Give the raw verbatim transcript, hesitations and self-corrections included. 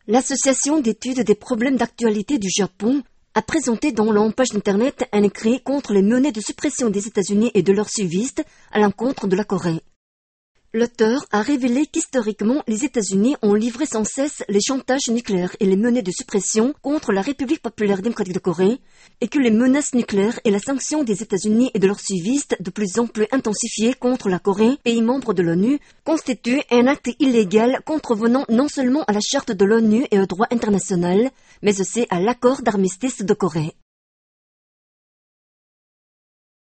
L'Association d'études des problèmes d'actualité du Japon a présenté dans leur page internet un écrit contre les menées de suppression des États-Unis et de leurs suivistes à l'encontre de la Corée. L'auteur a révélé qu'historiquement, les États-Unis ont livré sans cesse les chantages nucléaires et les menées de suppression contre la République populaire démocratique de Corée, et que les menaces nucléaires et la sanction des États-Unis et de leurs suivistes de plus en plus intensifiées contre la Corée, pays membre de l'ONU, constituent un acte illégal contrevenant non seulement à la charte de l'ONU et au droit international, mais aussi à l'accord d'armistice de Corée.